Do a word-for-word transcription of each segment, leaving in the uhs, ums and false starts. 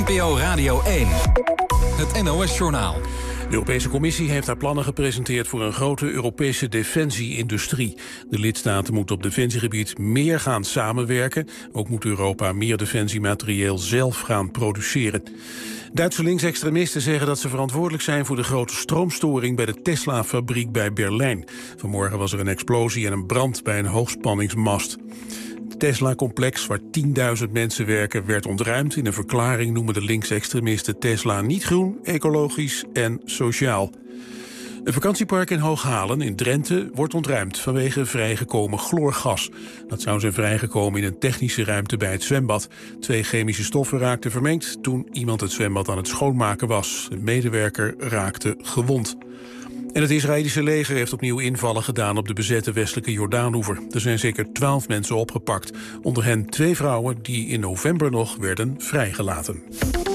N P O Radio één. Het N O S-journaal. De Europese Commissie heeft haar plannen gepresenteerd voor een grote Europese defensie-industrie. De lidstaten moeten op defensiegebied meer gaan samenwerken. Ook moet Europa meer defensiematerieel zelf gaan produceren. Duitse linksextremisten zeggen dat ze verantwoordelijk zijn voor de grote stroomstoring bij de Tesla-fabriek bij Berlijn. Vanmorgen was er een explosie en een brand bij een hoogspanningsmast. Het Tesla-complex, waar tienduizend mensen werken, werd ontruimd. In een verklaring noemen de linksextremisten Tesla niet groen, ecologisch en sociaal. Een vakantiepark in Hooghalen in Drenthe wordt ontruimd vanwege vrijgekomen chloorgas. Dat zou zijn vrijgekomen in een technische ruimte bij het zwembad. Twee chemische stoffen raakten vermengd toen iemand het zwembad aan het schoonmaken was. Een medewerker raakte gewond. En het Israëlische leger heeft opnieuw invallen gedaan op de bezette westelijke Jordaanoever. Er zijn zeker twaalf mensen opgepakt. Onder hen twee vrouwen die in november nog werden vrijgelaten.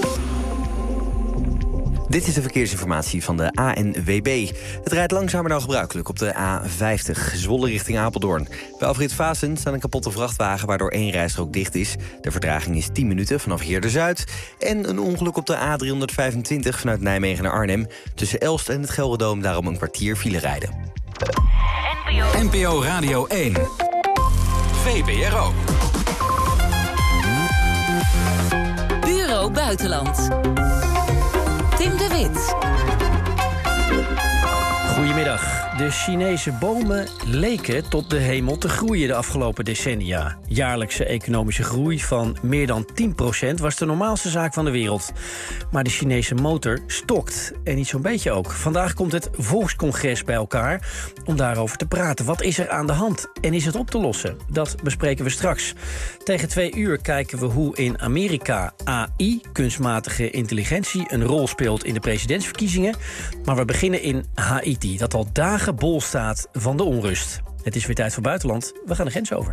Dit is de verkeersinformatie van de A N W B. Het rijdt langzamer dan gebruikelijk op de A vijftig, Zwolle richting Apeldoorn. Bij afrit Vaassen staat een kapotte vrachtwagen waardoor één rijstrook dicht is. De vertraging is tien minuten vanaf Heerder-Zuid. En een ongeluk op de A driehonderdvijfentwintig vanuit Nijmegen naar Arnhem. Tussen Elst en het Gelderdoom daarom een kwartier file rijden. N P O Radio één. V P R O. Bureau Buitenland. Tim de Wit. Goedemiddag. De Chinese bomen leken tot de hemel te groeien de afgelopen decennia. Jaarlijkse economische groei van meer dan tien procent was de normaalste zaak van de wereld. Maar de Chinese motor stokt. En niet zo'n beetje ook. Vandaag komt het Volkscongres bij elkaar om daarover te praten. Wat is er aan de hand en is het op te lossen? Dat bespreken we straks. Tegen twee uur kijken we hoe in Amerika A I, kunstmatige intelligentie, een rol speelt in de presidentsverkiezingen. Maar we beginnen in Haiti, dat al dagen bol staat van de onrust. Het is weer tijd voor buitenland. We gaan de grens over.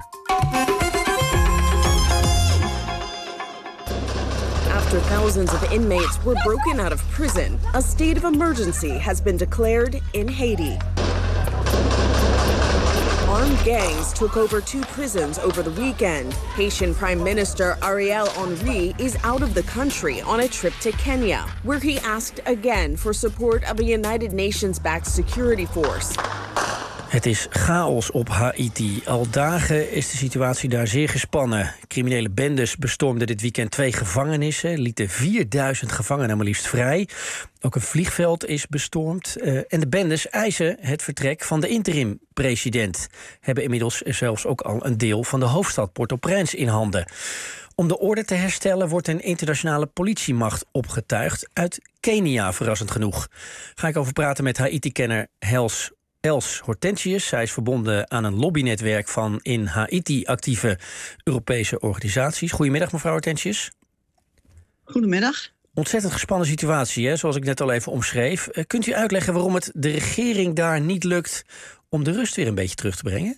After thousands of inmates were broken out of prison, a state of emergency has been declared in Haiti. Armed gangs took over two prisons over the weekend. Haitian Prime Minister Ariel Henry is out of the country on a trip to Kenya, where he asked again for support of a United Nations-backed security force. Het is chaos op Haiti. Al dagen is de situatie daar zeer gespannen. Criminele bendes bestormden dit weekend twee gevangenissen, lieten vierduizend gevangenen maar liefst vrij. Ook een vliegveld is bestormd. Uh, en de bendes eisen het vertrek van de interim-president. Hebben inmiddels zelfs ook al een deel van de hoofdstad Port-au-Prince in handen. Om de orde te herstellen wordt een internationale politiemacht opgetuigd uit Kenia, verrassend genoeg. Ga ik over praten met Haiti-kenner Hels Els Hortensius. Zij is verbonden aan een lobbynetwerk van in Haiti actieve Europese organisaties. Goedemiddag, mevrouw Hortensius. Goedemiddag. Ontzettend gespannen situatie, hè, zoals ik net al even omschreef. Uh, kunt u uitleggen waarom het de regering daar niet lukt om de rust weer een beetje terug te brengen?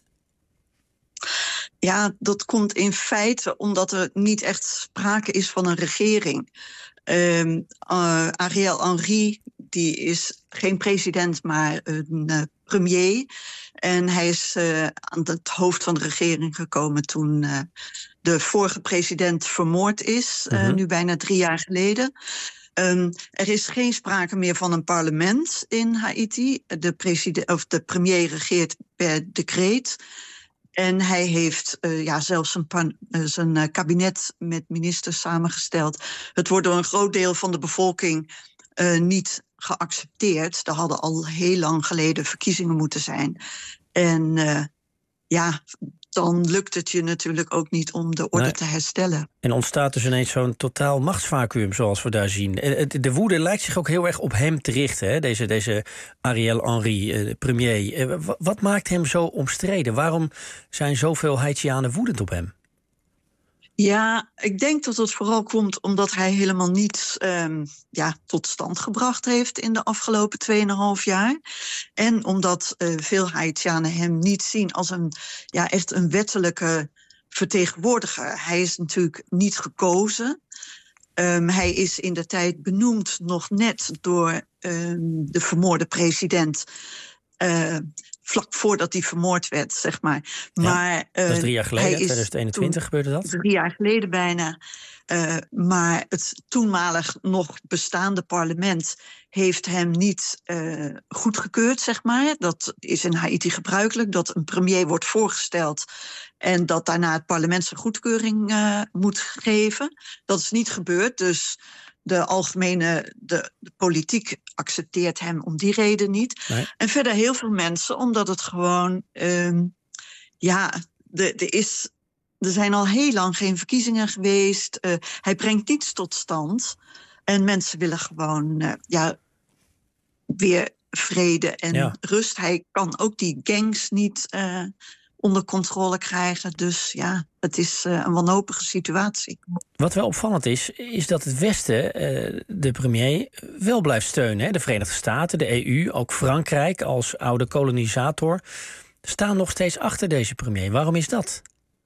Ja, dat komt in feite omdat er niet echt sprake is van een regering. Uh, uh, Ariel Henry, die is geen president, maar een uh, premier. En hij is uh, aan het hoofd van de regering gekomen toen uh, de vorige president vermoord is, uh, mm-hmm. nu bijna drie jaar geleden. Um, er is geen sprake meer van een parlement in Haiti. De, president, of de premier regeert per decreet. En hij heeft uh, ja, zelfs zijn, pan, uh, zijn uh, kabinet met ministers samengesteld. Het wordt door een groot deel van de bevolking uh, niet geaccepteerd. Er hadden al heel lang geleden verkiezingen moeten zijn. En uh, ja, dan lukt het je natuurlijk ook niet om de orde nee. te herstellen. En ontstaat dus ineens zo'n totaal machtsvacuüm zoals we daar zien. De woede lijkt zich ook heel erg op hem te richten, hè? Deze, deze Ariel Henry, de premier. Wat maakt hem zo omstreden? Waarom zijn zoveel Haitianen woedend op hem? Ja, ik denk dat het vooral komt omdat hij helemaal niets um, ja, tot stand gebracht heeft in de afgelopen tweeënhalf jaar. En omdat uh, veel Haitianen hem niet zien als een, ja, echt een wettelijke vertegenwoordiger. Hij is natuurlijk niet gekozen. Um, hij is in de tijd benoemd nog net door um, de vermoorde president Uh, vlak voordat hij vermoord werd, zeg maar. maar ja, dat is drie jaar geleden, twintig eenentwintig gebeurde dat? Drie jaar geleden bijna. Uh, maar het toenmalig nog bestaande parlement heeft hem niet uh, goedgekeurd, zeg maar. Dat is in Haïti gebruikelijk, dat een premier wordt voorgesteld en dat daarna het parlement zijn goedkeuring uh, moet geven. Dat is niet gebeurd, dus de algemene, de, de politiek accepteert hem om die reden niet. Nee. En verder heel veel mensen, omdat het gewoon, um, ja, er is... Er zijn al heel lang geen verkiezingen geweest. Uh, hij brengt niets tot stand. En mensen willen gewoon uh, ja, weer vrede en ja. rust. Hij kan ook die gangs niet uh, onder controle krijgen. Dus ja, het is uh, een wanhopige situatie. Wat wel opvallend is, is dat het Westen uh, de premier wel blijft steunen. Hè? De Verenigde Staten, de E U, ook Frankrijk als oude kolonisator staan nog steeds achter deze premier. Waarom is dat?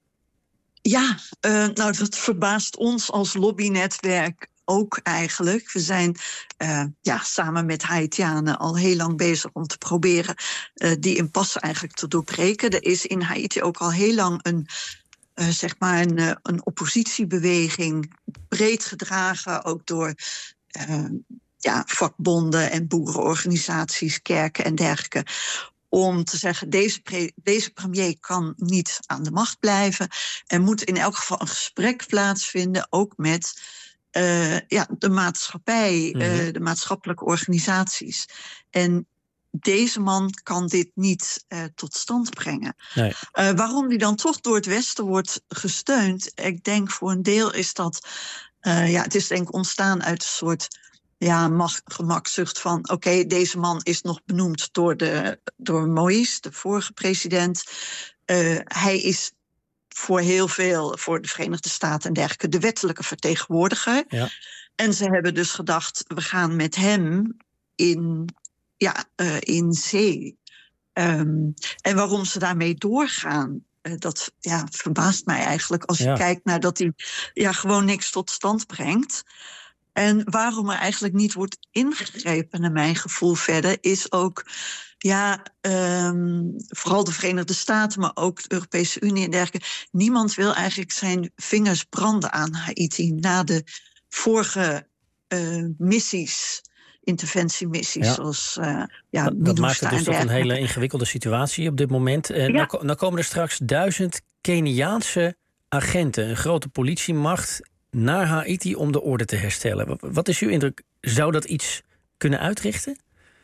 Ja, uh, nou dat verbaast ons als lobbynetwerk ook eigenlijk. We zijn uh, ja, samen met Haitianen al heel lang bezig om te proberen uh, die impasse eigenlijk te doorbreken. Er is in Haiti ook al heel lang een, uh, zeg maar een, uh, een oppositiebeweging, breed gedragen, ook door uh, ja, vakbonden en boerenorganisaties, kerken en dergelijke. Om te zeggen, deze, pre- deze premier kan niet aan de macht blijven. Er moet in elk geval een gesprek plaatsvinden, ook met uh, ja, de maatschappij, mm-hmm. uh, de maatschappelijke organisaties. En deze man kan dit niet uh, tot stand brengen. Nee. Uh, waarom die dan toch door het Westen wordt gesteund? Ik denk voor een deel is dat, uh, ja, het is denk ik ontstaan uit een soort ja, mag, gemakzucht van oké, okay, deze man is nog benoemd door, de, door Moïse, de vorige president. Uh, hij is voor heel veel, voor de Verenigde Staten en dergelijke, de wettelijke vertegenwoordiger. Ja. En ze hebben dus gedacht, we gaan met hem in, ja, uh, in zee. Um, en waarom ze daarmee doorgaan, uh, dat ja, verbaast mij eigenlijk als je ja. kijkt naar dat hij ja, gewoon niks tot stand brengt. En waarom er eigenlijk niet wordt ingegrepen, naar mijn gevoel verder, is ook, ja, um, vooral de Verenigde Staten, maar ook de Europese Unie en dergelijke. Niemand wil eigenlijk zijn vingers branden aan Haiti na de vorige uh, missies, interventiemissies, ja. zoals uh, ja, dat, dat maakt het dus tot een hele ingewikkelde situatie op dit moment. Uh, ja. nou, nou komen er straks duizend Keniaanse agenten, een grote politiemacht, naar Haiti om de orde te herstellen. Wat is uw indruk? Zou dat iets kunnen uitrichten?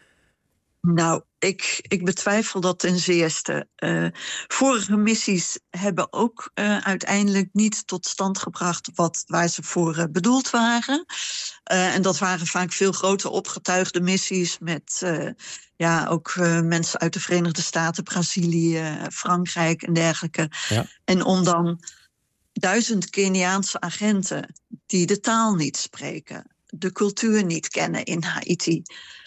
Nou, ik, ik betwijfel dat ten zeerste. Uh, vorige missies hebben ook uh, uiteindelijk niet tot stand gebracht wat, waar ze voor uh, bedoeld waren. Uh, en dat waren vaak veel grote opgetuigde missies met uh, ja, ook uh, mensen uit de Verenigde Staten, Brazilië, Frankrijk en dergelijke. Ja. En om dan duizend Keniaanse agenten die de taal niet spreken, de cultuur niet kennen in Haiti,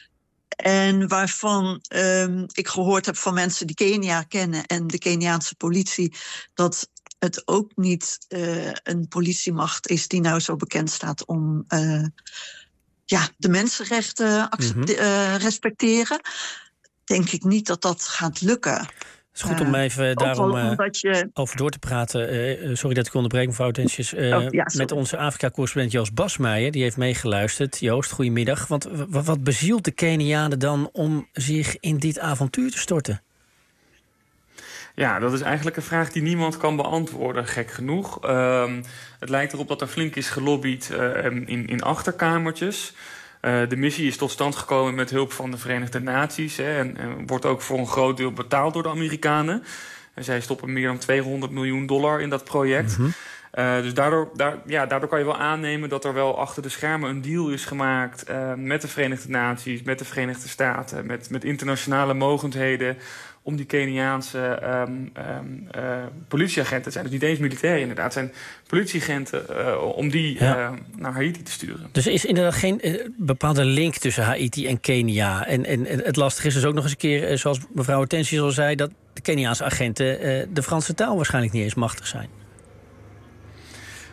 en waarvan um, ik gehoord heb van mensen die Kenia kennen en de Keniaanse politie, dat het ook niet uh, een politiemacht is die nou zo bekend staat om uh, ja, de mensenrechten accepte- mm-hmm. uh, respecteren. Denk ik niet dat dat gaat lukken. Het is goed om even uh, daarom uh, je... over door te praten. Uh, sorry dat ik onderbreek, mevrouw Hortensius. Uh, oh, ja, met onze Afrika-correspondent Joost Basmeijer. Die heeft meegeluisterd. Joost, goedemiddag. Want w- wat bezielt de Kenianen dan om zich in dit avontuur te storten? Ja, dat is eigenlijk een vraag die niemand kan beantwoorden, gek genoeg. Uh, het lijkt erop dat er flink is gelobbyd uh, in, in achterkamertjes. Uh, de missie is tot stand gekomen met hulp van de Verenigde Naties. Hè, en, en wordt ook voor een groot deel betaald door de Amerikanen. En zij stoppen meer dan tweehonderd miljoen dollar in dat project. Mm-hmm. Uh, dus daardoor, daar, ja, daardoor kan je wel aannemen dat er wel achter de schermen een deal is gemaakt uh, met de Verenigde Naties, met de Verenigde Staten, met, met internationale mogendheden, om die Keniaanse um, um, uh, politieagenten, het zijn dus niet eens militairen inderdaad, het zijn politieagenten, uh, om die ja. uh, naar Haiti te sturen. Dus er is inderdaad geen uh, bepaalde link tussen Haiti en Kenia. En, en het lastige is dus ook nog eens een keer, uh, zoals mevrouw Hortensius al zei, dat de Keniaanse agenten uh, de Franse taal waarschijnlijk niet eens machtig zijn.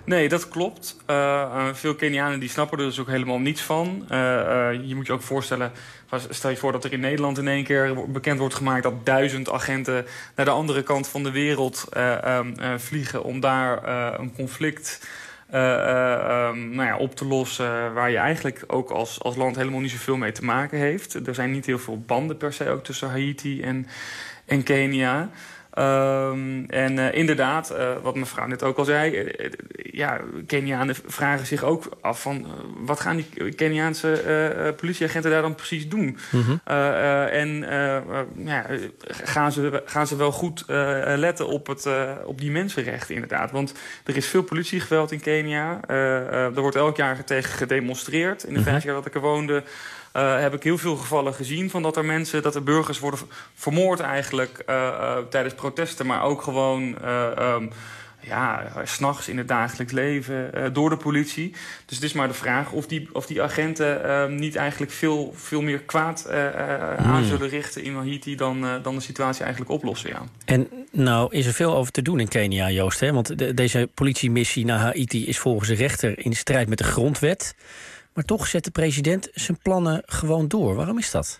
Nee, dat klopt. Uh, uh, veel Kenianen die snappen er dus ook helemaal niets van. Uh, uh, je moet je ook voorstellen, stel je voor dat er in Nederland in één keer bekend wordt gemaakt dat duizend agenten naar de andere kant van de wereld uh, um, uh, vliegen om daar uh, een conflict uh, uh, um, nou ja, op te lossen waar je eigenlijk ook als, als land helemaal niet zoveel mee te maken heeft. Er zijn niet heel veel banden per se ook tussen Haiti en, en Kenia. Um, en uh, inderdaad, uh, wat mevrouw net ook al zei, uh, uh, ja, Kenianen vragen zich ook af van uh, wat gaan die Keniaanse uh, politieagenten daar dan precies doen? Mm-hmm. Uh, uh, en uh, uh, ja, gaan, ze, gaan ze wel goed uh, letten op, het, uh, op die mensenrechten inderdaad? Want er is veel politiegeweld in Kenia. Uh, uh, er wordt elk jaar tegen gedemonstreerd. In de mm-hmm. vijf jaar dat ik er woonde, Uh, heb ik heel veel gevallen gezien van dat er mensen, dat er burgers worden vermoord eigenlijk uh, uh, tijdens protesten, maar ook gewoon uh, um, ja, 's nachts in het dagelijks leven uh, door de politie. Dus het is maar de vraag of die, of die agenten uh, niet eigenlijk veel, veel meer kwaad uh, uh, hmm. aan zullen richten in Haiti dan, uh, dan de situatie eigenlijk oplossen. Ja. En nou is er veel over te doen in Kenia, Joost, hè? Want de, deze politiemissie naar Haiti is volgens de rechter in strijd met de grondwet. Maar toch zet de president zijn plannen gewoon door. Waarom is dat?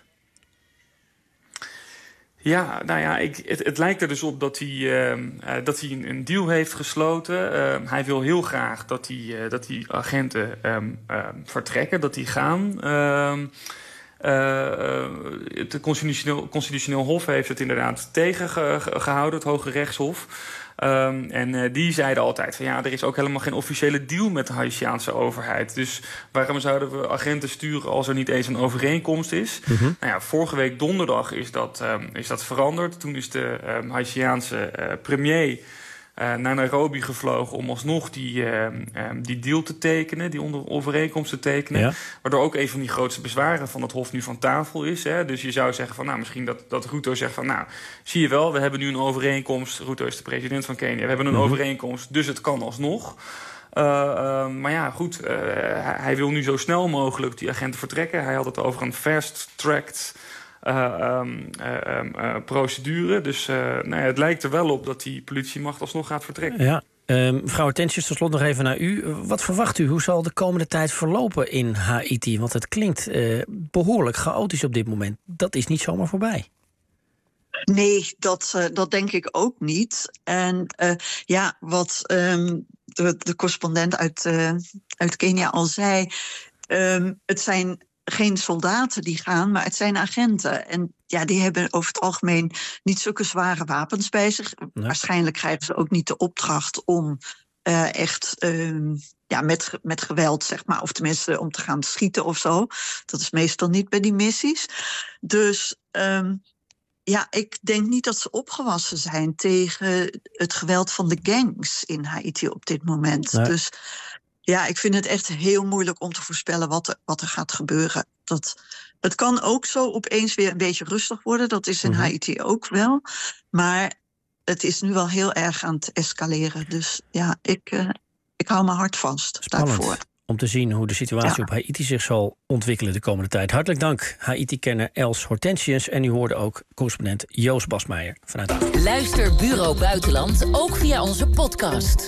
Ja, nou ja, ik, het, het lijkt er dus op dat hij, uh, dat hij een, een deal heeft gesloten. Uh, hij wil heel graag dat die, uh, dat die agenten um, uh, vertrekken, dat die gaan. Uh, uh, het constitutioneel, constitutioneel Hof heeft het inderdaad tegengehouden, het Hoge Rechtshof. Um, en uh, die zeiden altijd van ja, er is ook helemaal geen officiële deal met de Haitiaanse overheid. Dus waarom zouden we agenten sturen als er niet eens een overeenkomst is? Mm-hmm. Nou ja, vorige week donderdag is dat, um, is dat veranderd. Toen is de um, Haitiaanse uh, premier Uh, naar Nairobi gevlogen om alsnog die, uh, um, die deal te tekenen, die onder overeenkomst te tekenen. Ja. Waardoor ook een van die grootste bezwaren van het Hof nu van tafel is. Hè. Dus je zou zeggen van, nou, misschien dat, dat Ruto zegt van, nou, zie je wel, we hebben nu een overeenkomst. Ruto is de president van Kenia. We hebben een mm-hmm. overeenkomst, dus het kan alsnog. Uh, uh, maar ja, goed, uh, hij wil nu zo snel mogelijk die agenten vertrekken. Hij had het over een fast-tracked Uh, um, uh, um, uh, procedure. Dus uh, nou ja, het lijkt er wel op dat die politiemacht alsnog gaat vertrekken. Ja. Uh, mevrouw Hortensius, tot slot nog even naar u. Wat verwacht u? Hoe zal de komende tijd verlopen in Haiti? Want het klinkt uh, behoorlijk chaotisch op dit moment. Dat is niet zomaar voorbij. Nee, dat, uh, dat denk ik ook niet. En uh, ja, wat um, de, de correspondent uit, uh, uit Kenia al zei, um, het zijn geen soldaten die gaan, maar het zijn agenten. En ja, die hebben over het algemeen niet zulke zware wapens bij zich. Nee. Waarschijnlijk krijgen ze ook niet de opdracht om uh, echt uh, ja, met, met geweld, zeg maar, of tenminste om te gaan schieten of zo. Dat is meestal niet bij die missies. Dus um, ja, ik denk niet dat ze opgewassen zijn tegen het geweld van de gangs in Haiti op dit moment. Nee. Dus ja, ik vind het echt heel moeilijk om te voorspellen wat er, wat er gaat gebeuren. Dat, het kan ook zo opeens weer een beetje rustig worden. Dat is in mm-hmm. Haiti ook wel. Maar het is nu wel heel erg aan het escaleren. Dus ja, ik, uh, ik hou mijn hart vast Spannend. daarvoor. Om te zien hoe de situatie ja. op Haiti zich zal ontwikkelen de komende tijd. Hartelijk dank, Haiti-kenner Els Hortensius. En u hoorde ook correspondent Joost Basmeijer vanuit Afrika. Luister Bureau Buitenland ook via onze podcast.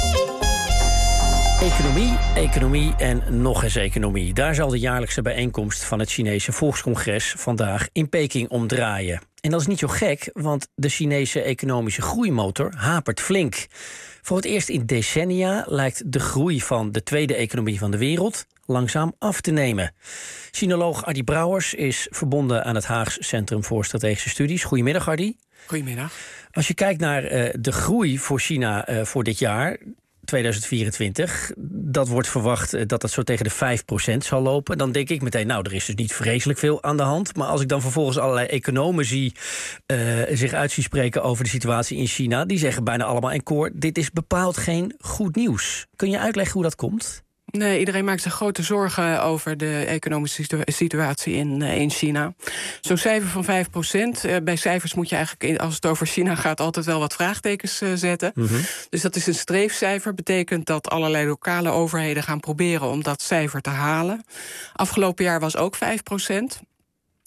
Economie, economie en nog eens economie. Daar zal de jaarlijkse bijeenkomst van het Chinese Volkscongres vandaag in Peking om draaien. En dat is niet zo gek, want de Chinese economische groeimotor hapert flink. Voor het eerst in decennia lijkt de groei van de tweede economie van de wereld langzaam af te nemen. Sinoloog Ardy Brouwers is verbonden aan het Haags Centrum voor Strategische Studies. Goedemiddag, Ardy. Goedemiddag. Als je kijkt naar uh, de groei voor China uh, voor dit jaar, tweeduizend vierentwintig, dat wordt verwacht dat het zo tegen de vijf procent zal lopen. Dan denk ik meteen, nou, er is dus niet vreselijk veel aan de hand. Maar als ik dan vervolgens allerlei economen zie uh, zich uit zien spreken over de situatie in China, die zeggen bijna allemaal in koor, dit is bepaald geen goed nieuws. Kun je uitleggen hoe dat komt? Nee, iedereen maakt zich grote zorgen over de economische situa- situatie in, uh, in China. Zo'n cijfer van vijf procent. Uh, bij cijfers moet je eigenlijk, als het over China gaat, altijd wel wat vraagtekens uh, zetten. Mm-hmm. Dus dat is een streefcijfer. Betekent dat allerlei lokale overheden gaan proberen om dat cijfer te halen. Afgelopen jaar was ook vijf procent.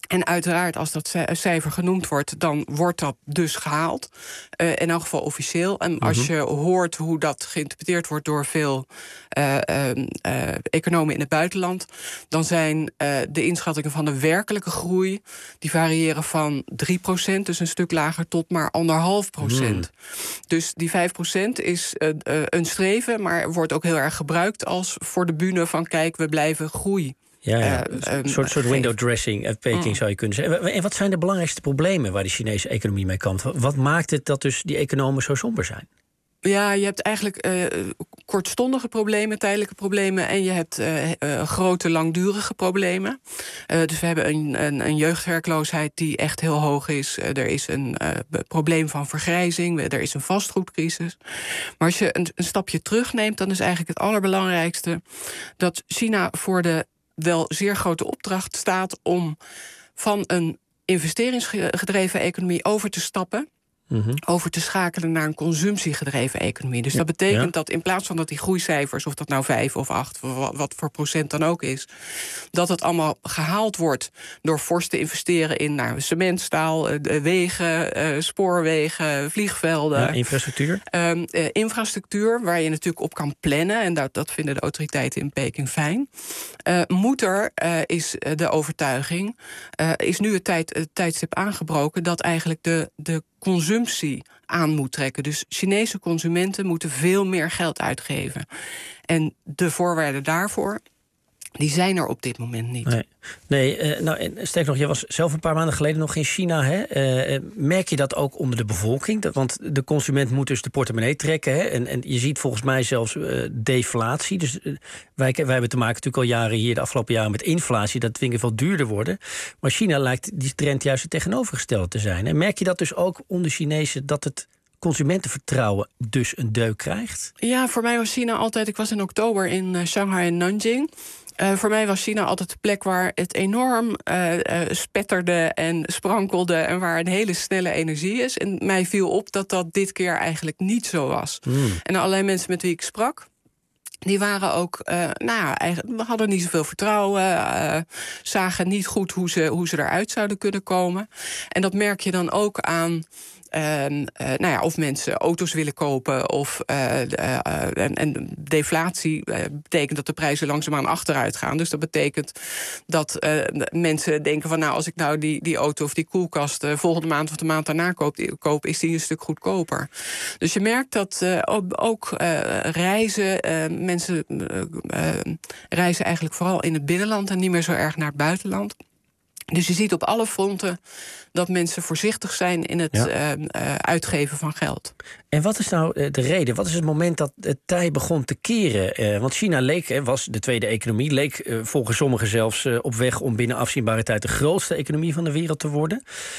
En uiteraard, als dat cijfer genoemd wordt, dan wordt dat dus gehaald. Uh, in elk geval officieel. En als mm-hmm. je hoort hoe dat geïnterpreteerd wordt door veel uh, uh, uh, economen in het buitenland, dan zijn uh, de inschattingen van de werkelijke groei, die variëren van drie procent, dus een stuk lager, tot maar anderhalf procent. Mm. Dus die vijf procent is uh, uh, een streven, maar wordt ook heel erg gebruikt als voor de bühne van kijk, we blijven groei. Ja, ja. Uh, een soort, soort window dressing uit Peking mm. zou je kunnen zeggen. En wat zijn de belangrijkste problemen waar de Chinese economie mee kampt? Wat maakt het dat dus die economen zo somber zijn? Ja, je hebt eigenlijk uh, kortstondige problemen, tijdelijke problemen, en je hebt uh, uh, grote, langdurige problemen. Uh, dus we hebben een, een, een jeugdwerkloosheid die echt heel hoog is. Uh, er is een uh, probleem van vergrijzing, er is een vastgoedcrisis. Maar als je een, een stapje terugneemt, dan is eigenlijk het allerbelangrijkste dat China voor de wel zeer grote opdracht staat om van een investeringsgedreven economie over te stappen, mm-hmm. over te schakelen naar een consumptiegedreven economie. Dus dat betekent ja. dat in plaats van dat die groeicijfers, of dat nou vijf of acht, wat, wat voor procent dan ook is, dat het allemaal gehaald wordt door fors te investeren in nou, cement, staal, wegen, uh, spoorwegen, vliegvelden. Ja, infrastructuur. Um, uh, infrastructuur, waar je natuurlijk op kan plannen, en dat, dat vinden de autoriteiten in Peking fijn. Uh, moet er, uh, is de overtuiging, uh, is nu het, tijd, het tijdstip aangebroken dat eigenlijk de, de consumptie aan moet trekken. Dus Chinese consumenten moeten veel meer geld uitgeven. En de voorwaarden daarvoor, die zijn er op dit moment niet. Nee, nee uh, nou, sterk nog, jij was zelf een paar maanden geleden nog in China. Hè? Uh, merk je dat ook onder de bevolking? Dat, want de consument moet dus de portemonnee trekken. Hè? En, en je ziet volgens mij zelfs uh, deflatie. Dus uh, wij, wij hebben te maken natuurlijk al jaren hier, de afgelopen jaren, met inflatie. Dat dingen veel duurder worden. Maar China lijkt die trend juist het tegenovergestelde te zijn. En merk je dat dus ook onder Chinezen, dat het consumentenvertrouwen dus een deuk krijgt? Ja, voor mij was China altijd, ik was in oktober in uh, Shanghai en Nanjing. Uh, voor mij was China altijd de plek waar het enorm uh, uh, spetterde en sprankelde en waar een hele snelle energie is. En mij viel op dat dat dit keer eigenlijk niet zo was. Mm. En allerlei mensen met wie ik sprak, die waren ook, uh, nou ja, eigenlijk, we hadden niet zoveel vertrouwen, uh, zagen niet goed hoe ze, hoe ze eruit zouden kunnen komen. En dat merk je dan ook aan Uh, uh, nou ja, of mensen auto's willen kopen, of uh, uh, uh, en, en deflatie uh, betekent dat de prijzen langzaamaan achteruit gaan. Dus dat betekent dat uh, mensen denken van, nou, als ik nou die, die auto of die koelkast uh, volgende maand of de maand daarna koop, die, koop, is die een stuk goedkoper. Dus je merkt dat uh, ook uh, reizen, uh, mensen uh, uh, reizen eigenlijk vooral in het binnenland en niet meer zo erg naar het buitenland. Dus je ziet op alle fronten dat mensen voorzichtig zijn in het ja. uh, uh, uitgeven van geld. En wat is nou de reden? Wat is het moment dat het tij begon te keren? Uh, want China leek, was de tweede economie, leek uh, volgens sommigen zelfs uh, op weg om binnen afzienbare tijd de grootste economie van de wereld te worden.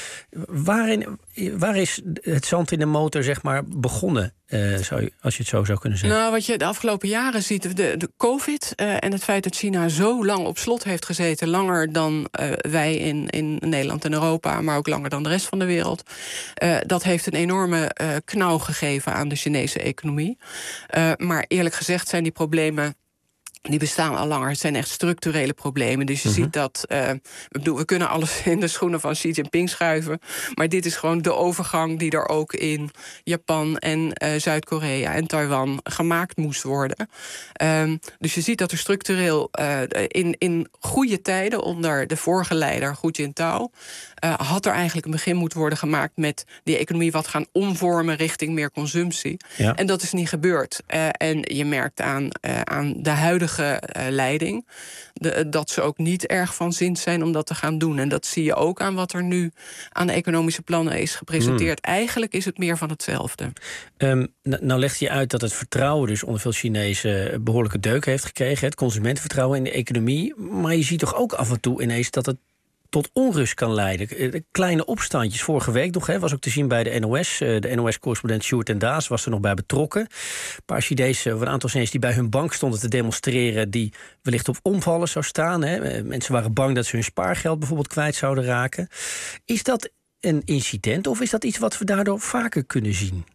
Waarin, waar is het zand in de motor, zeg maar, begonnen? Uh, zou je, als je het zo zou kunnen zeggen. Nou, wat je de afgelopen jaren ziet, de, de COVID uh, en het feit dat China zo lang op slot heeft gezeten, langer dan uh, wij in, in Nederland en Europa, maar ook langer dan de rest van de wereld. Uh, dat heeft een enorme uh, knauw gegeven aan de Chinese economie. Uh, maar eerlijk gezegd zijn die problemen, die bestaan al langer. Het zijn echt structurele problemen. Dus je mm-hmm. ziet dat, uh, ik bedoel, we kunnen alles in de schoenen van Xi Jinping schuiven, maar dit is gewoon de overgang die er ook in Japan en uh, Zuid-Korea en Taiwan gemaakt moest worden. Um, dus je ziet dat er structureel uh, in, in goede tijden onder de vorige leider, Hu Jintao, uh, had er eigenlijk een begin moeten worden gemaakt met die economie wat gaan omvormen richting meer consumptie. Ja. En dat is niet gebeurd. Uh, en je merkt aan, uh, aan de huidige Uh, leiding, de, dat ze ook niet erg van zins zijn om dat te gaan doen. En dat zie je ook aan wat er nu aan de economische plannen is gepresenteerd. Mm. Eigenlijk is het meer van hetzelfde. Um, nou, nou legt je uit dat het vertrouwen dus onder veel Chinezen behoorlijke deuk heeft gekregen. Het consumentenvertrouwen in de economie. Maar je ziet toch ook af en toe ineens dat het tot onrust kan leiden. Kleine opstandjes. Vorige week nog, hè, was ook te zien bij de N O S. De N O S-correspondent Sjoerd en Daas was er nog bij betrokken. Een paar Chinezen, of een aantal Chinezen die bij hun bank stonden te demonstreren, die wellicht op omvallen zou staan. Hè. Mensen waren bang dat ze hun spaargeld bijvoorbeeld kwijt zouden raken. Is dat een incident of is dat iets wat we daardoor vaker kunnen zien?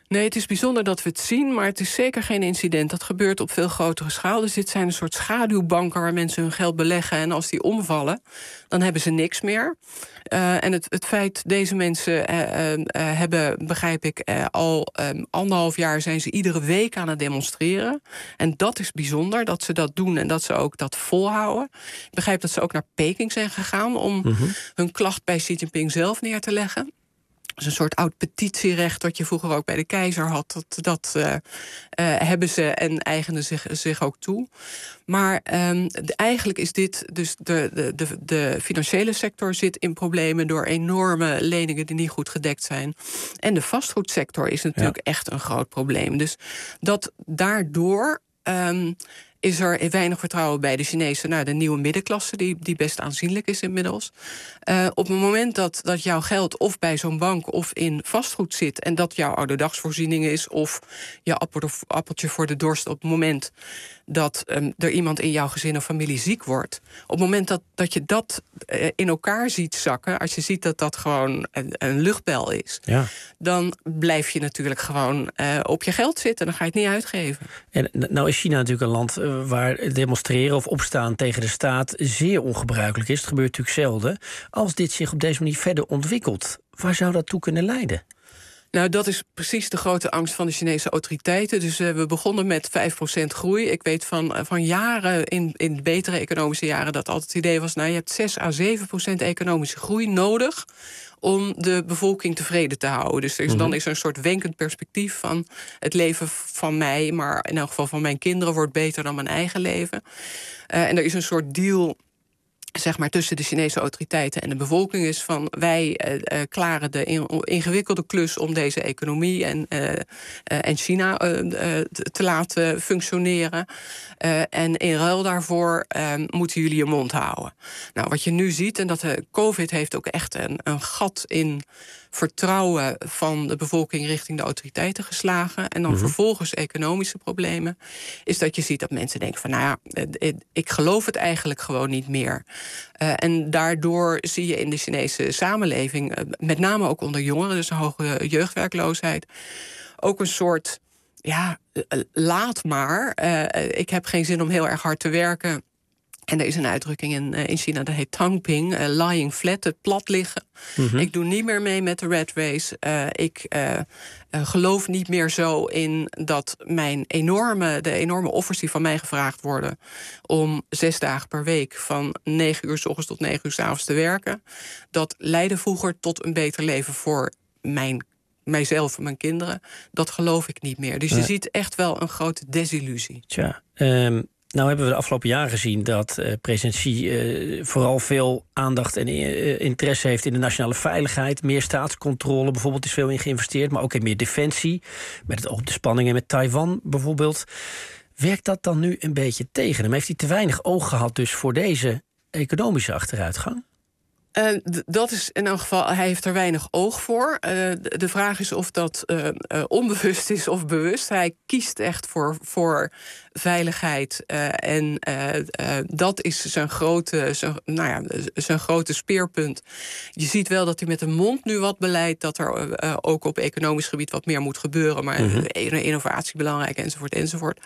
Nee, het is bijzonder dat we het zien, maar het is zeker geen incident. Dat gebeurt op veel grotere schaal. Dus dit zijn een soort schaduwbanken waar mensen hun geld beleggen, en als die omvallen, dan hebben ze niks meer. Uh, en het, het feit, deze mensen uh, uh, hebben, begrijp ik, uh, al um, anderhalf jaar zijn ze iedere week aan het demonstreren. En dat is bijzonder, dat ze dat doen en dat ze ook dat volhouden. Ik begrijp dat ze ook naar Peking zijn gegaan om mm-hmm. hun klacht bij Xi Jinping zelf neer te leggen. Dat is een soort oud petitierecht dat je vroeger ook bij de keizer had. Dat, dat uh, uh, hebben ze en eigenen zich, zich ook toe. Maar um, de, eigenlijk is dit dus de, de, de, de financiële sector zit in problemen door enorme leningen die niet goed gedekt zijn. En de vastgoedsector is natuurlijk ja. echt een groot probleem. Dus dat daardoor Um, is er weinig vertrouwen bij de Chinezen naar de nieuwe middenklasse, die, die best aanzienlijk is inmiddels. Uh, op het moment dat, dat jouw geld of bij zo'n bank of in vastgoed zit, en dat jouw ouderdagsvoorziening is, of je appeltje voor de dorst op het moment dat um, er iemand in jouw gezin of familie ziek wordt. Op het moment dat, dat je dat uh, in elkaar ziet zakken, als je ziet dat dat gewoon een, een luchtbel is, ja. dan blijf je natuurlijk gewoon uh, op je geld zitten. Dan ga je het niet uitgeven. En nou is China natuurlijk een land uh, waar demonstreren of opstaan tegen de staat zeer ongebruikelijk is. Het gebeurt natuurlijk zelden. Als dit zich op deze manier verder ontwikkelt, waar zou dat toe kunnen leiden? Nou, dat is precies de grote angst van de Chinese autoriteiten. Dus uh, we begonnen met vijf procent groei. Ik weet van, van jaren, in, in betere economische jaren, dat altijd het idee was, nou, je hebt zes à zeven procent economische groei nodig om de bevolking tevreden te houden. Dus er is, mm-hmm. dan is er een soort wenkend perspectief van het leven van mij, maar in elk geval van mijn kinderen, wordt beter dan mijn eigen leven. Uh, en er is een soort deal, zeg maar, tussen de Chinese autoriteiten en de bevolking is van wij uh, uh, klaren de in, ingewikkelde klus om deze economie en, uh, uh, en China uh, uh, te laten functioneren. Uh, en in ruil daarvoor uh, moeten jullie je mond houden. Nou, wat je nu ziet, en dat uh, COVID heeft ook echt een, een gat in vertrouwen van de bevolking richting de autoriteiten geslagen, en dan mm-hmm. vervolgens economische problemen, is dat je ziet dat mensen denken van, nou ja, ik geloof het eigenlijk gewoon niet meer. Uh, en daardoor zie je in de Chinese samenleving, uh, met name ook onder jongeren, dus een hoge jeugdwerkloosheid, ook een soort, ja, laat maar. Uh, ik heb geen zin om heel erg hard te werken. En er is een uitdrukking in, in China, dat heet tangping, uh, lying flat, het plat liggen. Mm-hmm. Ik doe niet meer mee met de rat race. Uh, ik uh, uh, geloof niet meer zo in dat mijn enorme, de enorme offers die van mij gevraagd worden om zes dagen per week van negen uur 's ochtends tot negen uur 's avonds te werken, dat leidde vroeger tot een beter leven voor mijn mijzelf en mijn kinderen. Dat geloof ik niet meer. Dus je uh. ziet echt wel een grote desillusie. Tja, um... Nou hebben we de afgelopen jaren gezien dat uh, president Xi uh, vooral veel aandacht en uh, interesse heeft in de nationale veiligheid. Meer staatscontrole bijvoorbeeld is veel in geïnvesteerd, maar ook in meer defensie. Met het oog op de spanningen met Taiwan bijvoorbeeld. Werkt dat dan nu een beetje tegen hem? Heeft hij te weinig oog gehad dus voor deze economische achteruitgang? Uh, d- dat is in elk geval, hij heeft er weinig oog voor. Uh, de, de vraag is of dat uh, uh, onbewust is of bewust. Hij kiest echt voor, voor veiligheid. Uh, en uh, uh, dat is zijn grote, zijn, nou ja, zijn grote speerpunt. Je ziet wel dat hij met de mond nu wat beleidt, dat er uh, ook op economisch gebied wat meer moet gebeuren. Maar mm-hmm. innovatie belangrijk, enzovoort, enzovoort.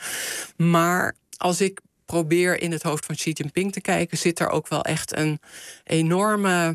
Maar als ik probeer in het hoofd van Xi Jinping te kijken, zit er ook wel echt een enorme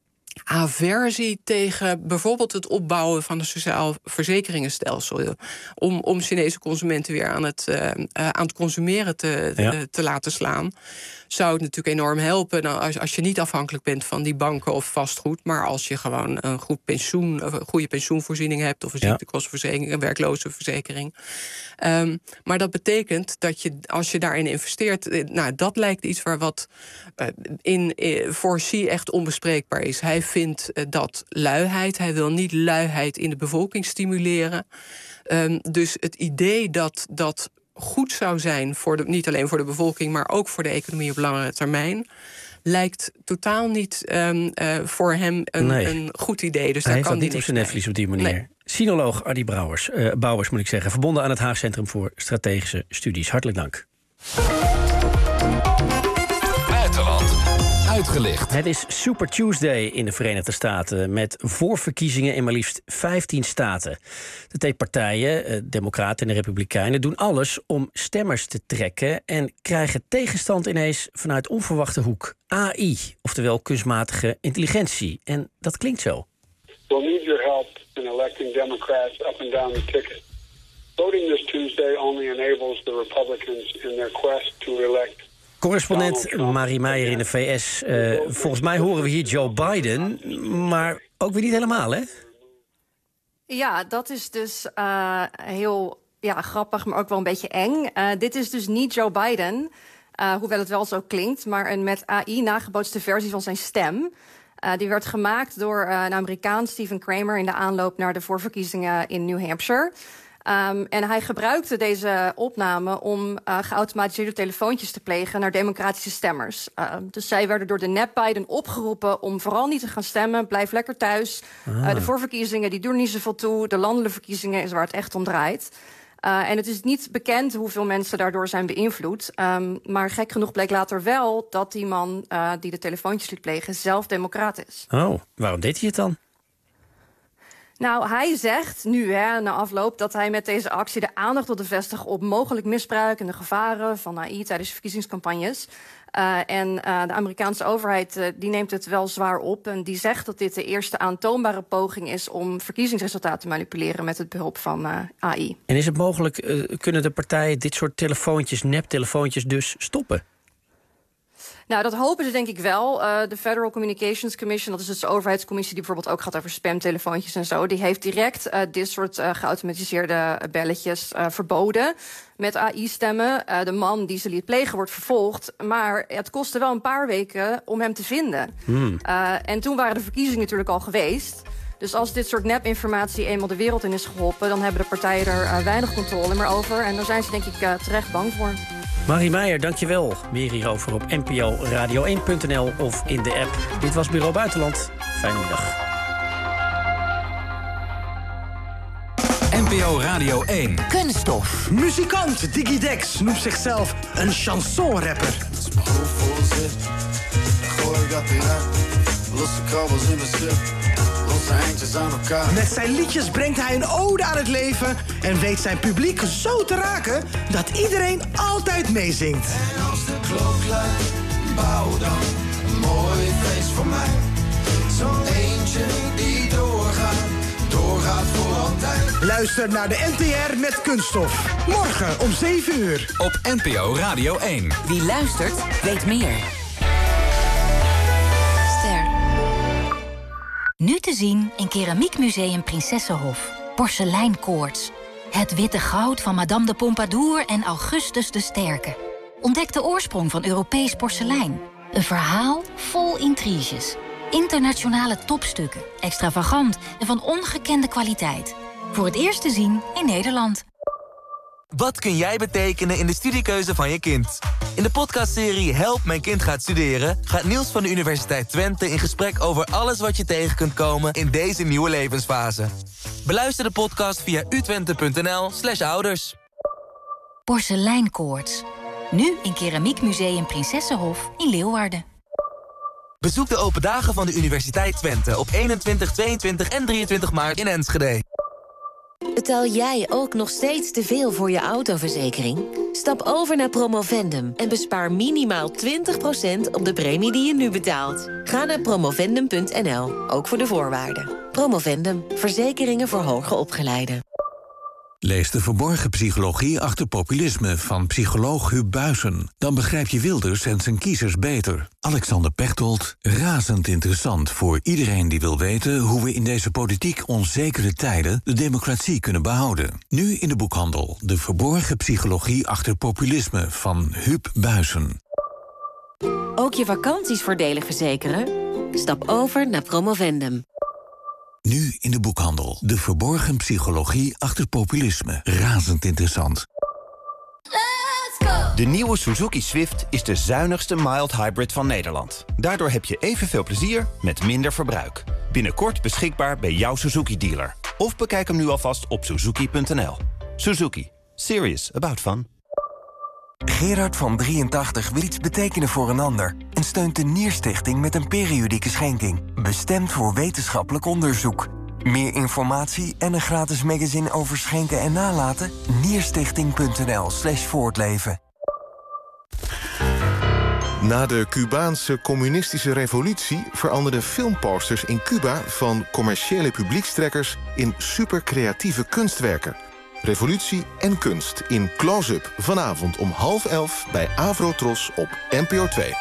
aversie tegen bijvoorbeeld het opbouwen van een sociaal verzekeringenstelsel. Om, om Chinese consumenten weer aan het, uh, uh, aan het consumeren te, ja. te, te laten slaan. Zou het natuurlijk enorm helpen nou, als, als je niet afhankelijk bent van die banken of vastgoed, maar als je gewoon een goed pensioen, of een goede pensioenvoorziening hebt, of een ziektekostenverzekering, een werklozenverzekering. Um, maar dat betekent dat je, als je daarin investeert, nou, dat lijkt iets waar wat uh, in, in, voor Xi echt onbespreekbaar is. Hij vindt uh, dat luiheid, hij wil niet luiheid in de bevolking stimuleren. Um, dus het idee dat dat goed zou zijn, voor de, niet alleen voor de bevolking, maar ook voor de economie op langere termijn, lijkt totaal niet um, uh, voor hem een, nee. een goed idee. Dus hij daar heeft kan dat niet op zijn netvlies op die manier. Nee. Sinoloog Adi Brouwers, uh, Bouwers moet ik zeggen, verbonden aan het Haag Centrum voor Strategische Studies. Hartelijk dank. Buitenland. Uitgelicht. Het is Super Tuesday in de Verenigde Staten met voorverkiezingen in maar liefst vijftien staten. De twee partijen, Democraten en de Republikeinen, doen alles om stemmers te trekken en krijgen tegenstand ineens vanuit onverwachte hoek. A I, oftewel kunstmatige intelligentie. En dat klinkt zo. We'll need your help in electing Democrats up and down the ticket. Voting this Tuesday only enables the Republicans in their quest to elect. Correspondent Marie Meijer in de V S. Uh, volgens mij horen we hier Joe Biden, maar ook weer niet helemaal, hè? Ja, dat is dus uh, heel ja, grappig, maar ook wel een beetje eng. Uh, dit is dus niet Joe Biden, uh, hoewel het wel zo klinkt, maar een met A I nagebootste versie van zijn stem. Uh, die werd gemaakt door uh, een Amerikaan, Stephen Kramer, in de aanloop naar de voorverkiezingen in New Hampshire. Um, en hij gebruikte deze opname om uh, geautomatiseerde telefoontjes te plegen naar democratische stemmers. Uh, dus zij werden door de nep-Biden opgeroepen om vooral niet te gaan stemmen. Blijf lekker thuis. Ah. Uh, de voorverkiezingen die doen niet zoveel toe. De landelijke verkiezingen is waar het echt om draait. Uh, en het is niet bekend hoeveel mensen daardoor zijn beïnvloed. Um, maar gek genoeg bleek later wel dat die man uh, die de telefoontjes liet plegen zelf democraat is. Oh, waarom deed hij het dan? Nou, hij zegt nu, hè, na afloop, dat hij met deze actie de aandacht wil vestigen op mogelijk misbruik en de gevaren van A I tijdens verkiezingscampagnes. Uh, en uh, de Amerikaanse overheid uh, die neemt het wel zwaar op en die zegt dat dit de eerste aantoonbare poging is om verkiezingsresultaten te manipuleren met het behulp van uh, A I. En is het mogelijk, uh, kunnen de partijen dit soort telefoontjes, neptelefoontjes dus stoppen? Nou, dat hopen ze denk ik wel. Uh, de Federal Communications Commission, dat is dus de overheidscommissie die bijvoorbeeld ook gaat over spamtelefoontjes en zo, die heeft direct uh, dit soort uh, geautomatiseerde belletjes uh, verboden met A I-stemmen. Uh, de man die ze liet plegen wordt vervolgd, maar het kostte wel een paar weken om hem te vinden. Hmm. Uh, en toen waren de verkiezingen natuurlijk al geweest. Dus als dit soort nepinformatie eenmaal de wereld in is geholpen, dan hebben de partijen er uh, weinig controle meer over. En daar zijn ze denk ik uh, terecht bang voor. Marie Meijer, dankjewel. Meer hierover op n p o radio één punt n l of in de app. Dit was Bureau Buitenland. Fijne middag. N P O Radio één. Kunststof. Muzikant Diggy Dex noemt zichzelf een chansonrapper. Met zijn liedjes brengt hij een ode aan het leven en weet zijn publiek zo te raken dat iedereen altijd meezingt. En als de klok luidt, bouw dan een mooi feest voor mij. Zo'n eentje die doorgaat, doorgaat voor altijd. Luister naar de N T R met Kunststof. Morgen om zeven uur. Op N P O Radio één. Wie luistert, weet meer. Nu te zien in Keramiekmuseum Princessenhof. Porseleinkoorts. Het witte goud van Madame de Pompadour en Augustus de Sterke. Ontdek de oorsprong van Europees porselein. Een verhaal vol intriges. Internationale topstukken. Extravagant en van ongekende kwaliteit. Voor het eerst te zien in Nederland. Wat kun jij betekenen in de studiekeuze van je kind? In de podcastserie Help, mijn kind gaat studeren gaat Niels van de Universiteit Twente in gesprek over alles wat je tegen kunt komen in deze nieuwe levensfase. Beluister de podcast via utwente punt n l slash ouders. Porseleinkoorts. Nu in Keramiekmuseum Princessenhof in Leeuwarden. Bezoek de open dagen van de Universiteit Twente op eenentwintig, tweeëntwintig en drieëntwintig maart in Enschede. Betaal jij ook nog steeds te veel voor je autoverzekering? Stap over naar Promovendum en bespaar minimaal twintig procent op de premie die je nu betaalt. Ga naar promovendum punt n l, ook voor de voorwaarden. Promovendum, verzekeringen voor hoger opgeleiden. Lees De verborgen psychologie achter populisme van psycholoog Huub Buijsen. Dan begrijp je Wilders en zijn kiezers beter. Alexander Pechtold, razend interessant voor iedereen die wil weten hoe we in deze politiek onzekere tijden de democratie kunnen behouden. Nu in de boekhandel De verborgen psychologie achter populisme van Huub Buijsen. Ook je vakanties voordelig verzekeren? Stap over naar Promovendum. Nu in de boekhandel. De verborgen psychologie achter populisme. Razend interessant. De nieuwe Suzuki Swift is de zuinigste mild hybrid van Nederland. Daardoor heb je evenveel plezier met minder verbruik. Binnenkort beschikbaar bij jouw Suzuki-dealer. Of bekijk hem nu alvast op suzuki punt n l. Suzuki. Serious about fun. Gerard van drieëntachtig wil iets betekenen voor een ander en steunt de Nierstichting met een periodieke schenking, bestemd voor wetenschappelijk onderzoek. Meer informatie en een gratis magazine over schenken en nalaten? nierstichting.nl slash voortleven. Na de Cubaanse communistische revolutie veranderden filmposters in Cuba van commerciële publiekstrekkers in supercreatieve kunstwerken. Revolutie en kunst in Close-up vanavond om half elf bij Avrotros op N P O twee.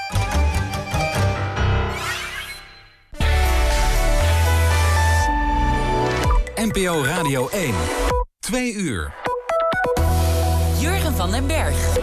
N P O Radio één. Twee uur. Jurgen van den Berg.